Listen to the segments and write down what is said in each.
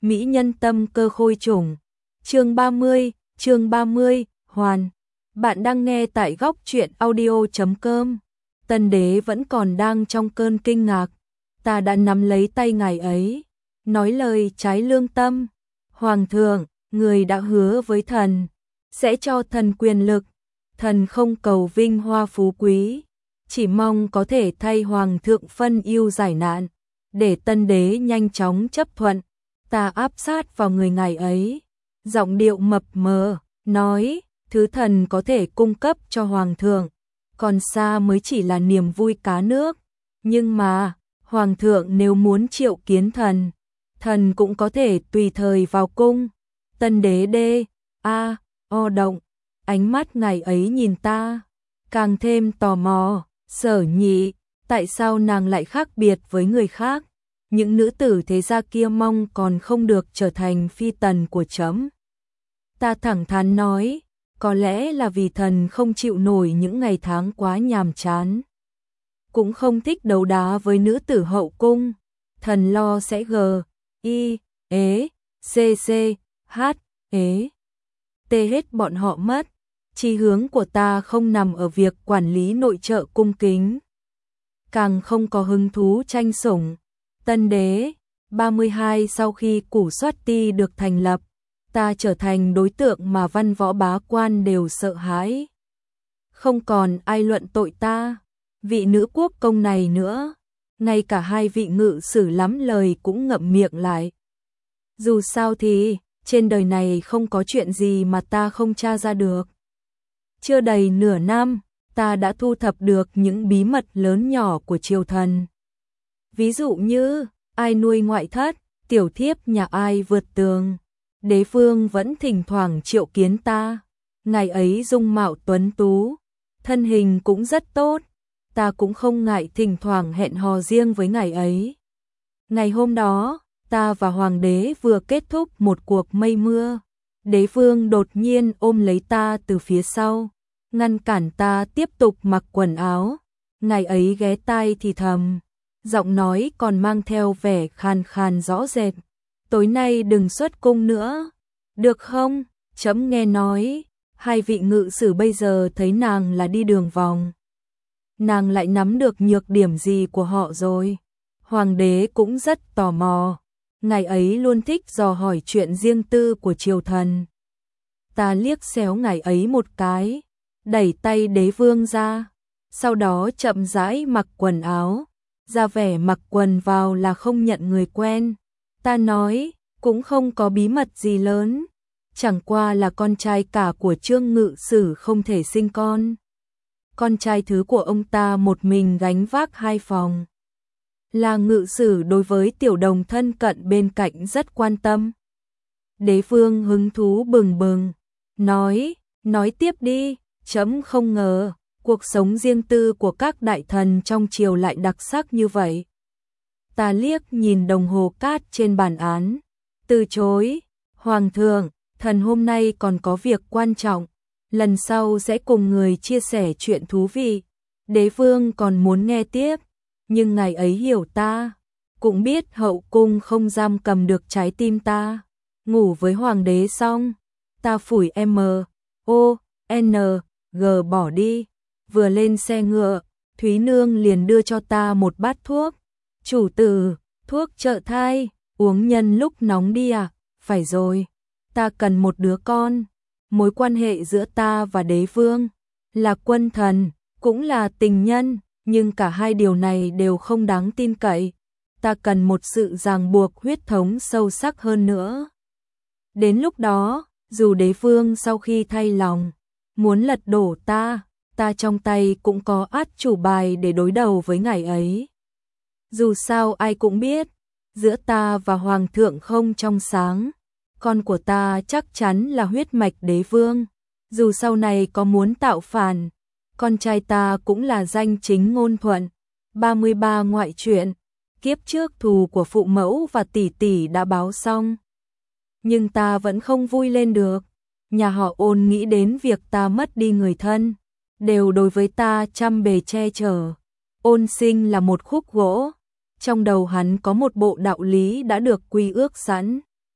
mỹ nhân tâm cơ khôi trùng. Chương 30, hoàn. Bạn đang nghe tại góc truyện audio.com. Tân đế vẫn còn đang trong cơn kinh ngạc. Ta đã nắm lấy tay ngài ấy, nói lời trái lương tâm. Hoàng thượng, người đã hứa với thần, sẽ cho thần quyền lực. Thần không cầu vinh hoa phú quý, chỉ mong có thể thay hoàng thượng phân ưu giải nạn, để tân đế nhanh chóng chấp thuận. Ta áp sát vào người ngài ấy, giọng điệu mập mờ, nói, thứ thần có thể cung cấp cho hoàng thượng, còn xa mới chỉ là niềm vui cá nước. Nhưng mà, hoàng thượng nếu muốn triệu kiến thần, thần cũng có thể tùy thời vào cung. Tân đế động, ánh mắt ngài ấy nhìn ta, càng thêm tò mò. Sở Nhị, tại sao nàng lại khác biệt với người khác? Những nữ tử thế gia kia mong còn không được trở thành phi tần của trẫm. Ta thẳng thắn nói, có lẽ là vì thần không chịu nổi những ngày tháng quá nhàm chán, cũng không thích đấu đá với nữ tử hậu cung. Thần lo sẽ tê hết bọn họ mất. Chí hướng của ta không nằm ở việc quản lý nội trợ cung kính, càng không có hứng thú tranh sủng. Tân đế 32, sau khi Củ Soát Ti được thành lập, ta trở thành đối tượng mà văn võ bá quan đều sợ hãi. Không còn ai luận tội ta, vị nữ quốc công này nữa, ngay cả hai vị ngự sử lắm lời cũng ngậm miệng lại. Dù sao thì, trên đời này không có chuyện gì mà ta không tra ra được. Chưa đầy nửa năm, ta đã thu thập được những bí mật lớn nhỏ của triều thần. Ví dụ như, ai nuôi ngoại thất, tiểu thiếp nhà ai vượt tường. Đế vương vẫn thỉnh thoảng triệu kiến ta. Ngài ấy dung mạo tuấn tú, thân hình cũng rất tốt. Ta cũng không ngại thỉnh thoảng hẹn hò riêng với ngài ấy. Ngày hôm đó, ta và hoàng đế vừa kết thúc một cuộc mây mưa. Đế vương đột nhiên ôm lấy ta từ phía sau, ngăn cản ta tiếp tục mặc quần áo. Ngài ấy ghé tai thì thầm, giọng nói còn mang theo vẻ khàn khàn rõ rệt. Tối nay đừng xuất cung nữa, được không? Trẫm nghe nói, hai vị ngự sử bây giờ thấy nàng là đi đường vòng. Nàng lại nắm được nhược điểm gì của họ rồi? Hoàng đế cũng rất tò mò. Ngài ấy luôn thích dò hỏi chuyện riêng tư của triều thần. Ta liếc xéo ngài ấy một cái, đẩy tay đế vương ra, sau đó chậm rãi mặc quần áo, ra vẻ mặc quần vào là không nhận người quen. Ta nói, cũng không có bí mật gì lớn, chẳng qua là con trai cả của Trương ngự sử không thể sinh con. Con trai thứ của ông ta một mình gánh vác hai phòng. Là ngự sử đối với tiểu đồng thân cận bên cạnh rất quan tâm. Đế vương hứng thú bừng bừng, nói tiếp đi. Trẫm không ngờ, cuộc sống riêng tư của các đại thần trong triều lại đặc sắc như vậy. Ta liếc nhìn đồng hồ cát trên bàn án, từ chối. Hoàng thượng, thần hôm nay còn có việc quan trọng, lần sau sẽ cùng người chia sẻ chuyện thú vị. Đế vương còn muốn nghe tiếp, nhưng ngài ấy hiểu ta, cũng biết hậu cung không giam cầm được trái tim ta. Ngủ với hoàng đế xong, ta phủi MONG bỏ đi. Vừa lên xe ngựa, Thúy Nương liền đưa cho ta một bát thuốc. Chủ tử, thuốc trợ thai, uống nhân lúc nóng đi à? Phải rồi, ta cần một đứa con. Mối quan hệ giữa ta và đế vương là quân thần, cũng là tình nhân, nhưng cả hai điều này đều không đáng tin cậy. Ta cần một sự ràng buộc huyết thống sâu sắc hơn nữa. Đến lúc đó, dù đế vương sau khi thay lòng muốn lật đổ ta trong tay cũng có át chủ bài để đối đầu với ngài ấy. Dù sao ai cũng biết, giữa ta và hoàng thượng không trong sáng, con của ta chắc chắn là huyết mạch đế vương. Dù sau này có muốn tạo phản, con trai ta cũng là danh chính ngôn thuận. 33 ngoại truyện, kiếp trước thù của phụ mẫu và tỷ tỷ đã báo xong. Nhưng ta vẫn không vui lên được. Nhà họ Ôn nghĩ đến việc ta mất đi người thân, đều đối với ta trăm bề che chở. Ôn Sinh là một khúc gỗ, trong đầu hắn có một bộ đạo lý đã được quy ước sẵn.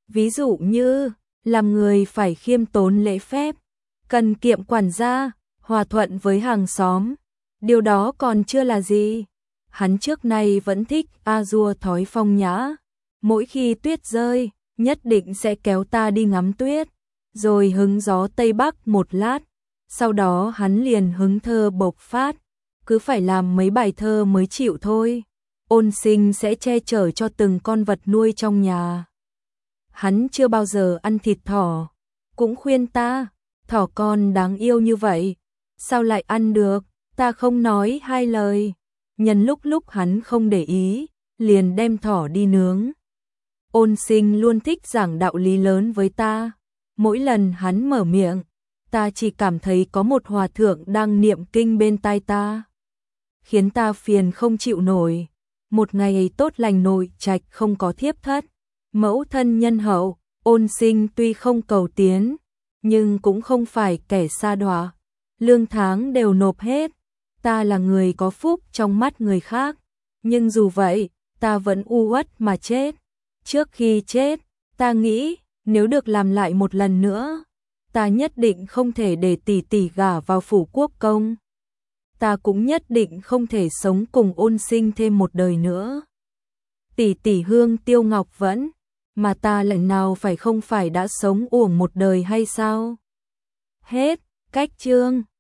Ví dụ như, làm người phải khiêm tốn lễ phép, cần kiệm quản gia, hòa thuận với hàng xóm. Điều đó còn chưa là gì. Hắn trước nay vẫn thích A-dua thói phong nhã. Mỗi khi tuyết rơi, nhất định sẽ kéo ta đi ngắm tuyết, rồi hứng gió Tây Bắc một lát. Sau đó hắn liền hứng thơ bộc phát, cứ phải làm mấy bài thơ mới chịu thôi. Ôn Sinh sẽ che chở cho từng con vật nuôi trong nhà. Hắn chưa bao giờ ăn thịt thỏ, cũng khuyên ta, thỏ con đáng yêu như vậy, sao lại ăn được, ta không nói hai lời. Nhân lúc hắn không để ý, liền đem thỏ đi nướng. Ôn Sinh luôn thích giảng đạo lý lớn với ta. Mỗi lần hắn mở miệng, ta chỉ cảm thấy có một hòa thượng đang niệm kinh bên tai ta, khiến ta phiền không chịu nổi. Một ngày tốt lành nội trạch không có thiếp thất, mẫu thân nhân hậu, Ôn Sinh tuy không cầu tiến, nhưng cũng không phải kẻ sa đọa, lương tháng đều nộp hết. Ta là người có phúc trong mắt người khác, nhưng dù vậy, ta vẫn u uất mà chết. Trước khi chết, ta nghĩ, nếu được làm lại một lần nữa, ta nhất định không thể để tỷ tỷ gả vào phủ quốc công. Ta cũng nhất định không thể sống cùng Ôn Sinh thêm một đời nữa. Tỷ tỷ hương tiêu ngọc vẫn, mà ta lại nào phải không phải đã sống uổng một đời hay sao? Hết, cách chương.